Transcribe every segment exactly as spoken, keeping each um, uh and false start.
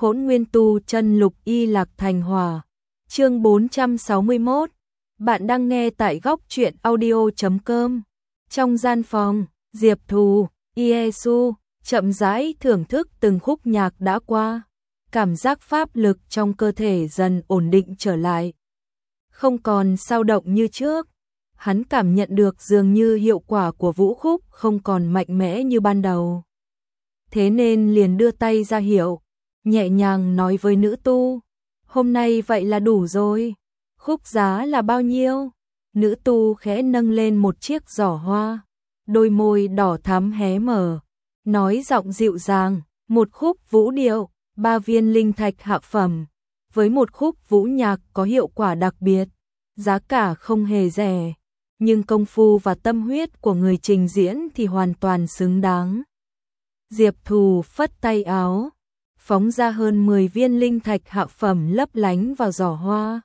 Hỗn Nguyên Tu Chân Lục Y Lạc Thành Hỏa. Chương bốn trăm sáu mươi mốt. Bạn đang nghe tại góc truyện audio chấm com. Trong gian phòng, Diệp Thù, Iesu chậm rãi thưởng thức từng khúc nhạc đã qua. Cảm giác pháp lực trong cơ thể dần ổn định trở lại. Không còn sao động như trước. Hắn cảm nhận được dường như hiệu quả của vũ khúc không còn mạnh mẽ như ban đầu. Thế nên liền đưa tay ra hiệu, nhẹ nhàng nói với nữ tu, hôm nay vậy là đủ rồi, khúc giá là bao nhiêu? Nữ tu khẽ nâng lên một chiếc giỏ hoa, đôi môi đỏ thắm hé mở, nói giọng dịu dàng, một khúc vũ điệu, ba viên linh thạch hạ phẩm, với một khúc vũ nhạc có hiệu quả đặc biệt, giá cả không hề rẻ, nhưng công phu và tâm huyết của người trình diễn thì hoàn toàn xứng đáng. Diệp Thù phất tay áo, phóng ra hơn mười viên linh thạch hạ phẩm lấp lánh vào giỏ hoa.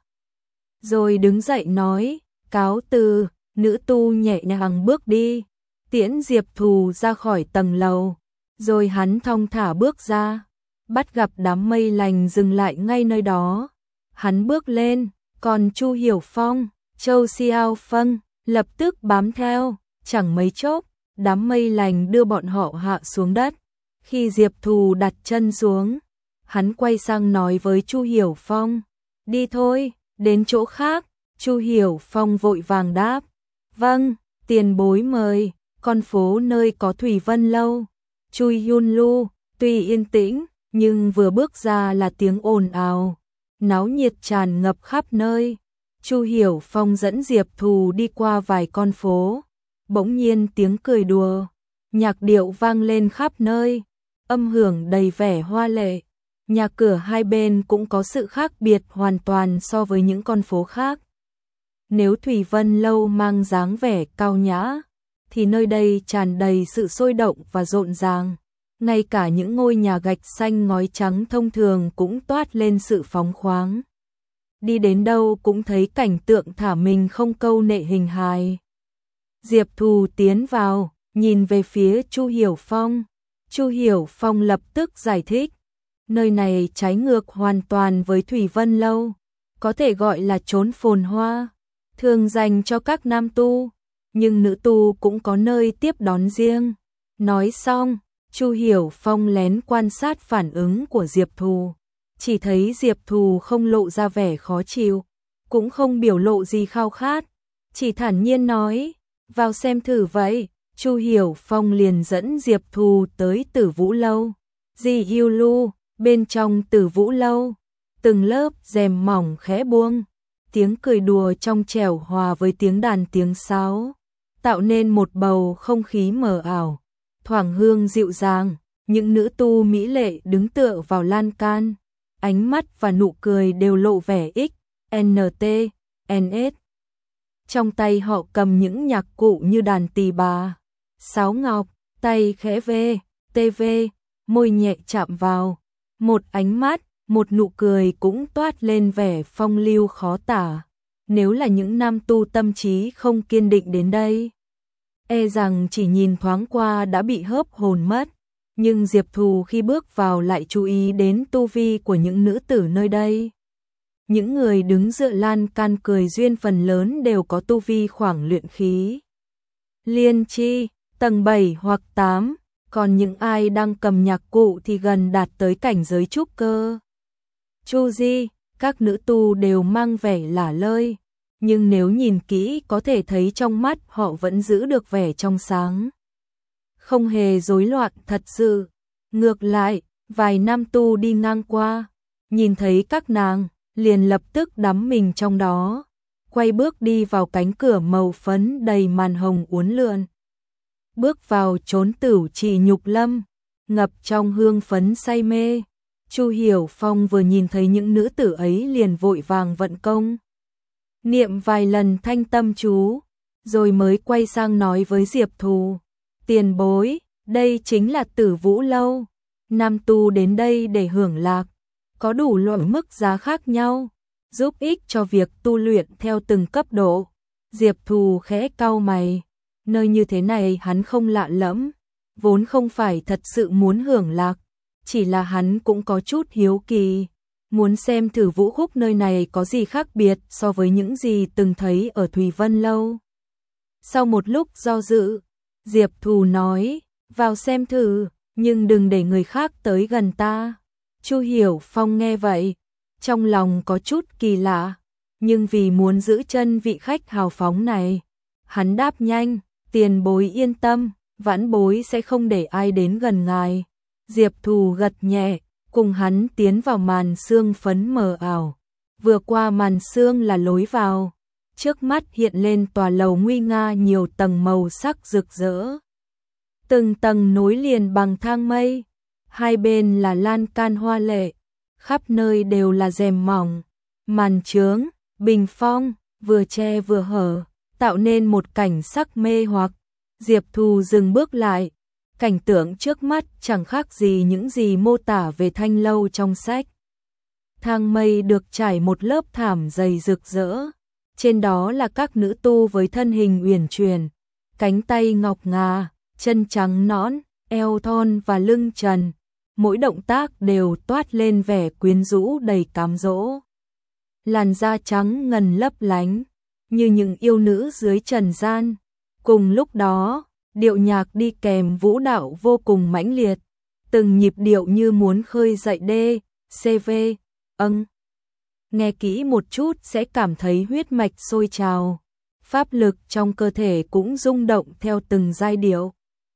Rồi đứng dậy nói, cáo từ, nữ tu nhẹ nhàng bước đi, tiễn Diệp Thù ra khỏi tầng lầu. Rồi hắn thong thả bước ra, bắt gặp đám mây lành dừng lại ngay nơi đó. Hắn bước lên, còn Chu Hiểu Phong, Châu Xiao Phân lập tức bám theo, chẳng mấy chốc, đám mây lành đưa bọn họ hạ xuống đất. Khi Diệp Thù đặt chân xuống, hắn quay sang nói với Chu Hiểu Phong, đi thôi, đến chỗ khác. Chu Hiểu Phong vội vàng đáp, vâng, tiền bối mời, con phố nơi có Thủy Vân Lâu. Chui Yun Lu, tuy yên tĩnh, nhưng vừa bước ra là tiếng ồn ào, náo nhiệt tràn ngập khắp nơi. Chu Hiểu Phong dẫn Diệp Thù đi qua vài con phố, bỗng nhiên tiếng cười đùa, nhạc điệu vang lên khắp nơi, âm hưởng đầy vẻ hoa lệ. Nhà cửa hai bên cũng có sự khác biệt hoàn toàn so với những con phố khác. Nếu Thủy Vân Lâu mang dáng vẻ cao nhã, thì nơi đây tràn đầy sự sôi động và rộn ràng. Ngay cả những ngôi nhà gạch xanh ngói trắng thông thường cũng toát lên sự phóng khoáng. Đi đến đâu cũng thấy cảnh tượng thả mình không câu nệ hình hài. Diệp Thù tiến vào, nhìn về phía Chu Hiểu Phong. Chu Hiểu Phong lập tức giải thích, nơi này trái ngược hoàn toàn với Thủy Vân Lâu, có thể gọi là chốn phồn hoa, thường dành cho các nam tu, nhưng nữ tu cũng có nơi tiếp đón riêng. Nói xong, Chu Hiểu Phong lén quan sát phản ứng của Diệp Thù, chỉ thấy Diệp Thù không lộ ra vẻ khó chịu, cũng không biểu lộ gì khao khát, chỉ thản nhiên nói, vào xem thử vậy. Chu Hiểu Phong liền dẫn Diệp Thù tới Tử Vũ Lâu. Di Yêu Lu, bên trong Tử Vũ Lâu, từng lớp rèm mỏng khẽ buông, tiếng cười đùa trong trẻo hòa với tiếng đàn tiếng sáo, tạo nên một bầu không khí mờ ảo, thoảng hương dịu dàng. Những nữ tu mỹ lệ đứng tựa vào lan can, ánh mắt và nụ cười đều lộ vẻ X, N T, N S. Trong tay họ cầm những nhạc cụ như đàn tỳ bà, sáo ngọc, tay khẽ vê, tê vê, môi nhẹ chạm vào. Một ánh mắt, một nụ cười cũng toát lên vẻ phong lưu khó tả. Nếu là những nam tu tâm trí không kiên định đến đây, e rằng chỉ nhìn thoáng qua đã bị hớp hồn mất. Nhưng Diệp Thù khi bước vào lại chú ý đến tu vi của những nữ tử nơi đây. Những người đứng dựa lan can cười duyên phần lớn đều có tu vi khoảng luyện khí liên chi, tầng bảy hoặc tám, còn những ai đang cầm nhạc cụ thì gần đạt tới cảnh giới trúc cơ. Chu Di, các nữ tu đều mang vẻ lả lơi, nhưng nếu nhìn kỹ có thể thấy trong mắt họ vẫn giữ được vẻ trong sáng. Không hề rối loạn thật sự. Ngược lại, vài nam tu đi ngang qua, nhìn thấy các nàng, liền lập tức đắm mình trong đó, quay bước đi vào cánh cửa màu phấn đầy màn hồng uốn lượn. Bước vào chốn Tửu Trì Nhục Lâm, ngập trong hương phấn say mê. Chu Hiểu Phong vừa nhìn thấy những nữ tử ấy liền vội vàng vận công, niệm vài lần thanh tâm chú, rồi mới quay sang nói với Diệp Thù, tiền bối, đây chính là Tử Vũ Lâu, nam tu đến đây để hưởng lạc, có đủ loại mức giá khác nhau, giúp ích cho việc tu luyện theo từng cấp độ. Diệp Thù khẽ cau mày, nơi như thế này hắn không lạ lẫm, vốn không phải thật sự muốn hưởng lạc, chỉ là hắn cũng có chút hiếu kỳ, muốn xem thử vũ khúc nơi này có gì khác biệt so với những gì từng thấy ở Thùy Vân Lâu. Sau một lúc do dự, Diệp Thù nói, vào xem thử, nhưng đừng để người khác tới gần ta. Chu Hiểu Phong nghe vậy, trong lòng có chút kỳ lạ, nhưng vì muốn giữ chân vị khách hào phóng này, hắn đáp nhanh, tiền bối yên tâm, vãn bối sẽ không để ai đến gần ngài. Diệp Thù gật nhẹ, cùng hắn tiến vào màn sương phấn mờ ảo. Vừa qua màn sương là lối vào, trước mắt hiện lên tòa lầu nguy nga nhiều tầng màu sắc rực rỡ. Từng tầng nối liền bằng thang mây, hai bên là lan can hoa lệ, khắp nơi đều là rèm mỏng, màn chướng, bình phong, vừa che vừa hở, tạo nên một cảnh sắc mê hoặc. Diệp Thù dừng bước lại, cảnh tượng trước mắt chẳng khác gì những gì mô tả về thanh lâu trong sách. Thang mây được trải một lớp thảm dày rực rỡ, trên đó là các nữ tu với thân hình uyển chuyển, cánh tay ngọc ngà, chân trắng nõn, eo thon và lưng trần, mỗi động tác đều toát lên vẻ quyến rũ đầy cám dỗ. Làn da trắng ngần lấp lánh, như những yêu nữ dưới trần gian. Cùng lúc đó, điệu nhạc đi kèm vũ đạo vô cùng mãnh liệt, từng nhịp điệu như muốn khơi dậy đê, xê vê, âng. Nghe kỹ một chút sẽ cảm thấy huyết mạch sôi trào, pháp lực trong cơ thể cũng rung động theo từng giai điệu.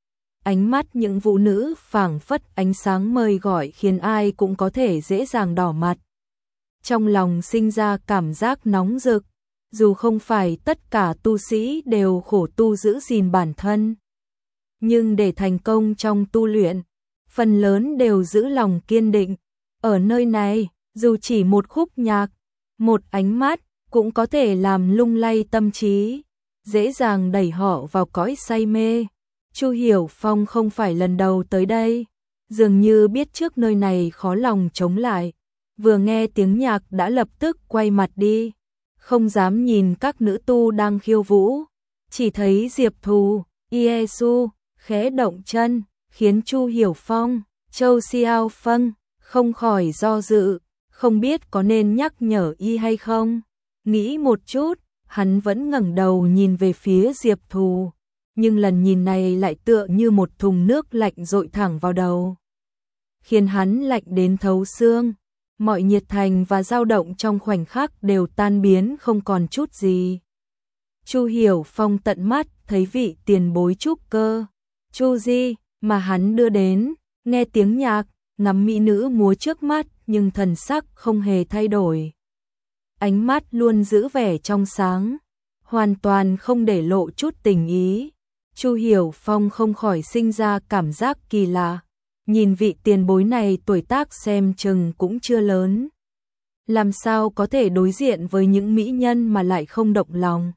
Ánh mắt những vũ nữ phảng phất ánh sáng mời gọi khiến ai cũng có thể dễ dàng đỏ mặt. Trong lòng sinh ra cảm giác nóng rực, dù không phải tất cả tu sĩ đều khổ tu giữ gìn bản thân, nhưng để thành công trong tu luyện, phần lớn đều giữ lòng kiên định. Ở nơi này, dù chỉ một khúc nhạc, một ánh mắt cũng có thể làm lung lay tâm trí, dễ dàng đẩy họ vào cõi say mê. Chu Hiểu Phong không phải lần đầu tới đây, dường như biết trước nơi này khó lòng chống lại, vừa nghe tiếng nhạc đã lập tức quay mặt đi, không dám nhìn các nữ tu đang khiêu vũ, chỉ thấy Diệp Thù, Yesu khẽ động chân, khiến Chu Hiểu Phong, Châu Xiao Phân không khỏi do dự, không biết có nên nhắc nhở y hay không. Nghĩ một chút, hắn vẫn ngẩng đầu nhìn về phía Diệp Thù, nhưng lần nhìn này lại tựa như một thùng nước lạnh dội thẳng vào đầu, khiến hắn lạnh đến thấu xương. Mọi nhiệt thành và dao động trong khoảnh khắc đều tan biến không còn chút gì. Chu Hiểu Phong tận mắt thấy vị tiền bối trúc cơ, Chu Di, mà hắn đưa đến, nghe tiếng nhạc, ngắm mỹ nữ múa trước mắt nhưng thần sắc không hề thay đổi. Ánh mắt luôn giữ vẻ trong sáng, hoàn toàn không để lộ chút tình ý. Chu Hiểu Phong không khỏi sinh ra cảm giác kỳ lạ. Nhìn vị tiền bối này tuổi tác xem chừng cũng chưa lớn, làm sao có thể đối diện với những mỹ nhân mà lại không động lòng.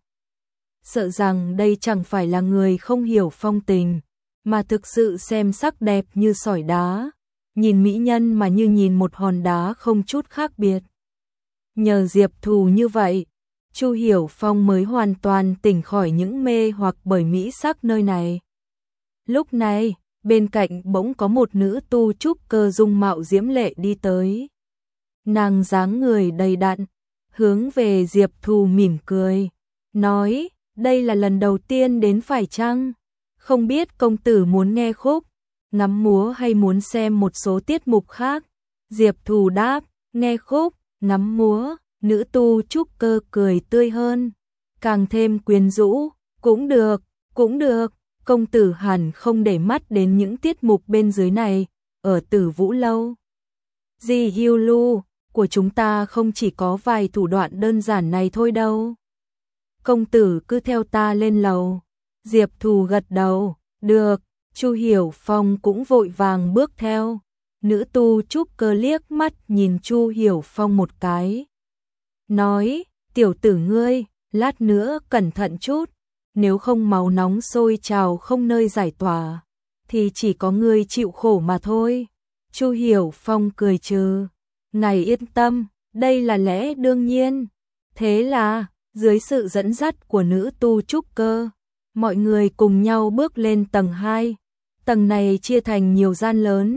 Sợ rằng đây chẳng phải là người không hiểu phong tình, mà thực sự xem sắc đẹp như sỏi đá, nhìn mỹ nhân mà như nhìn một hòn đá không chút khác biệt. Nhờ Diệp Thù như vậy, Chu Hiểu Phong mới hoàn toàn tỉnh khỏi những mê hoặc bởi mỹ sắc nơi này. Lúc này, bên cạnh bỗng có một nữ tu trúc cơ dung mạo diễm lệ đi tới. Nàng dáng người đầy đặn, hướng về Diệp Thù mỉm cười, nói, đây là lần đầu tiên đến phải chăng? Không biết công tử muốn nghe khúc, ngắm múa hay muốn xem một số tiết mục khác? Diệp Thù đáp, nghe khúc, ngắm múa. Nữ tu trúc cơ cười tươi hơn, càng thêm quyến rũ, cũng được, cũng được. Công tử hẳn không để mắt đến những tiết mục bên dưới này, ở Tử Vũ Lâu. Di Hiu Lu của chúng ta không chỉ có vài thủ đoạn đơn giản này thôi đâu. Công tử cứ theo ta lên lầu. Diệp Thù gật đầu, được. Chu Hiểu Phong cũng vội vàng bước theo. Nữ tu trúc cơ liếc mắt nhìn Chu Hiểu Phong một cái, nói, tiểu tử ngươi, lát nữa cẩn thận chút. Nếu không máu nóng sôi trào không nơi giải tỏa, thì chỉ có ngươi chịu khổ mà thôi. Chu Hiểu Phong cười trừ, ngài yên tâm, đây là lẽ đương nhiên. Thế là, dưới sự dẫn dắt của nữ tu trúc cơ, mọi người cùng nhau bước lên tầng hai. Tầng này chia thành nhiều gian lớn,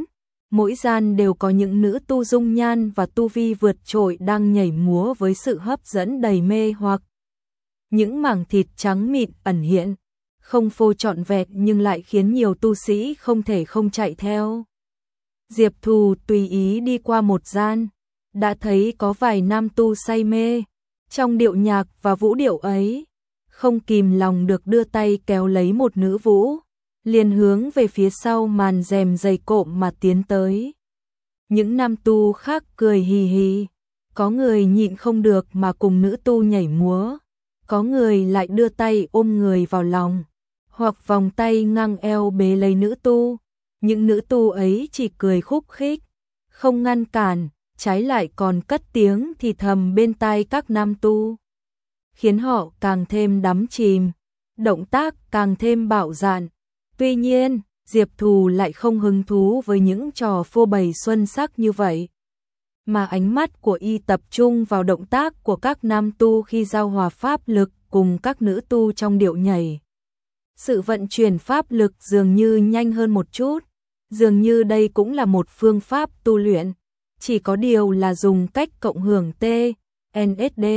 mỗi gian đều có những nữ tu dung nhan và tu vi vượt trội đang nhảy múa với sự hấp dẫn đầy mê hoặc. Những mảng thịt trắng mịn ẩn hiện, không phô trọn vẹn nhưng lại khiến nhiều tu sĩ không thể không chạy theo. Diệp Thù tùy ý đi qua một gian, đã thấy có vài nam tu say mê trong điệu nhạc và vũ điệu ấy, không kìm lòng được đưa tay kéo lấy một nữ vũ, liền hướng về phía sau màn rèm dày cộm mà tiến tới. Những nam tu khác cười hì hì, có người nhịn không được mà cùng nữ tu nhảy múa, có người lại đưa tay ôm người vào lòng, hoặc vòng tay ngang eo bế lấy nữ tu. Những nữ tu ấy chỉ cười khúc khích, không ngăn cản, trái lại còn cất tiếng thì thầm bên tai các nam tu, khiến họ càng thêm đắm chìm, động tác càng thêm bạo dạn. Tuy nhiên, Diệp Thù lại không hứng thú với những trò phô bày xuân sắc như vậy, mà ánh mắt của y tập trung vào động tác của các nam tu khi giao hòa pháp lực cùng các nữ tu trong điệu nhảy. Sự vận chuyển pháp lực dường như nhanh hơn một chút, dường như đây cũng là một phương pháp tu luyện, chỉ có điều là dùng cách cộng hưởng T, N S D,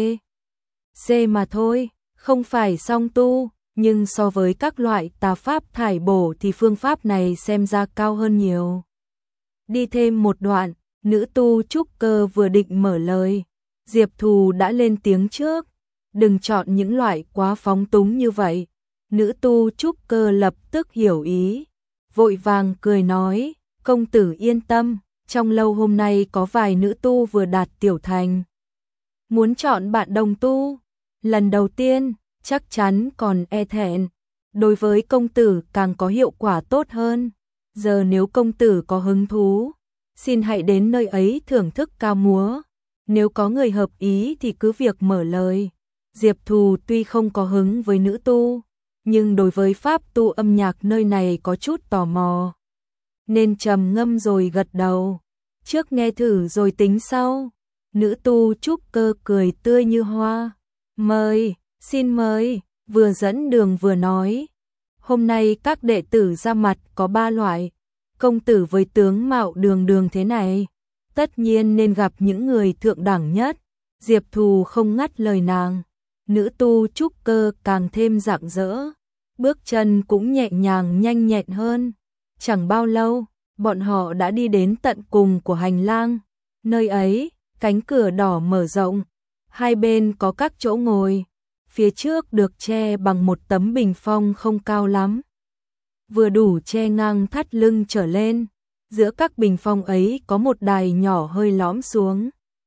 C mà thôi, không phải song tu, nhưng so với các loại tà pháp thải bổ thì phương pháp này xem ra cao hơn nhiều. Đi thêm một đoạn, nữ tu trúc cơ vừa định mở lời, Diệp Thù đã lên tiếng trước, đừng chọn những loại quá phóng túng như vậy. Nữ tu trúc cơ lập tức hiểu ý, vội vàng cười nói, công tử yên tâm, trong lâu hôm nay có vài nữ tu vừa đạt tiểu thành. Muốn chọn bạn đồng tu, lần đầu tiên, chắc chắn còn e thẹn, đối với công tử càng có hiệu quả tốt hơn. Giờ nếu công tử có hứng thú, xin hãy đến nơi ấy thưởng thức ca múa, nếu có người hợp ý thì cứ việc mở lời. Diệp Thù tuy không có hứng với nữ tu, nhưng đối với pháp tu âm nhạc nơi này có chút tò mò, nên trầm ngâm rồi gật đầu. Trước nghe thử rồi tính sau. Nữ tu trúc cơ cười tươi như hoa. Mời, xin mời, vừa dẫn đường vừa nói. Hôm nay các đệ tử ra mặt có ba loại. Công tử với tướng mạo đường đường thế này, tất nhiên nên gặp những người thượng đẳng nhất. Diệp Thù không ngắt lời nàng. Nữ tu trúc cơ càng thêm rạng rỡ, bước chân cũng nhẹ nhàng nhanh nhẹn hơn. Chẳng bao lâu, bọn họ đã đi đến tận cùng của hành lang. Nơi ấy, cánh cửa đỏ mở rộng, hai bên có các chỗ ngồi, phía trước được che bằng một tấm bình phong không cao lắm, vừa đủ che ngang thắt lưng trở lên. Giữa các bình phong ấy có một đài nhỏ hơi lõm xuống,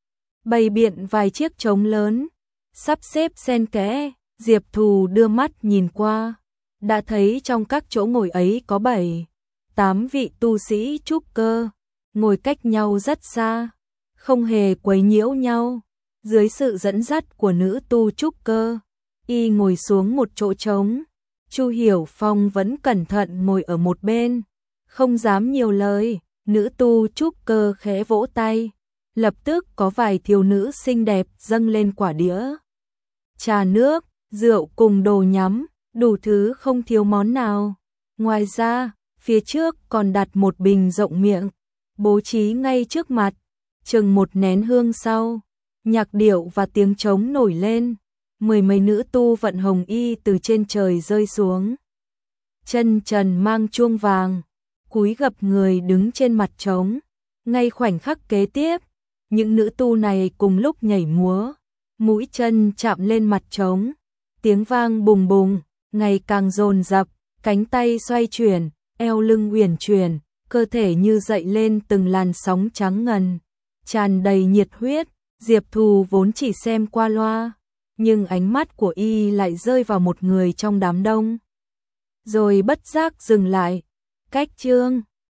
bày biện vài chiếc trống lớn, sắp xếp xen kẽ. Diệp Thù đưa mắt nhìn qua, đã thấy trong các chỗ ngồi ấy có bảy, tám vị tu sĩ trúc cơ, ngồi cách nhau rất xa, không hề quấy nhiễu nhau. Dưới sự dẫn dắt của nữ tu trúc cơ, y ngồi xuống một chỗ trống. Chu Hiểu Phong vẫn cẩn thận ngồi ở một bên, không dám nhiều lời. Nữ tu trúc cơ khẽ vỗ tay, lập tức có vài thiếu nữ xinh đẹp dâng lên quả đĩa, trà nước, rượu cùng đồ nhắm, đủ thứ không thiếu món nào. Ngoài ra, phía trước còn đặt một bình rộng miệng, bố trí ngay trước mặt. Chừng một nén hương sau, nhạc điệu và tiếng trống nổi lên, mười mấy nữ tu vận hồng y từ trên trời rơi xuống. Chân trần mang chuông vàng, cúi gập người đứng trên mặt trống. Ngay khoảnh khắc kế tiếp, những nữ tu này cùng lúc nhảy múa, mũi chân chạm lên mặt trống, tiếng vang bùng bùng, ngày càng dồn dập, cánh tay xoay chuyển, eo lưng uyển chuyển, cơ thể như dậy lên từng làn sóng trắng ngần, tràn đầy nhiệt huyết. Diệp Thù vốn chỉ xem qua loa, nhưng ánh mắt của y lại rơi vào một người trong đám đông, rồi bất giác dừng lại. Cách chương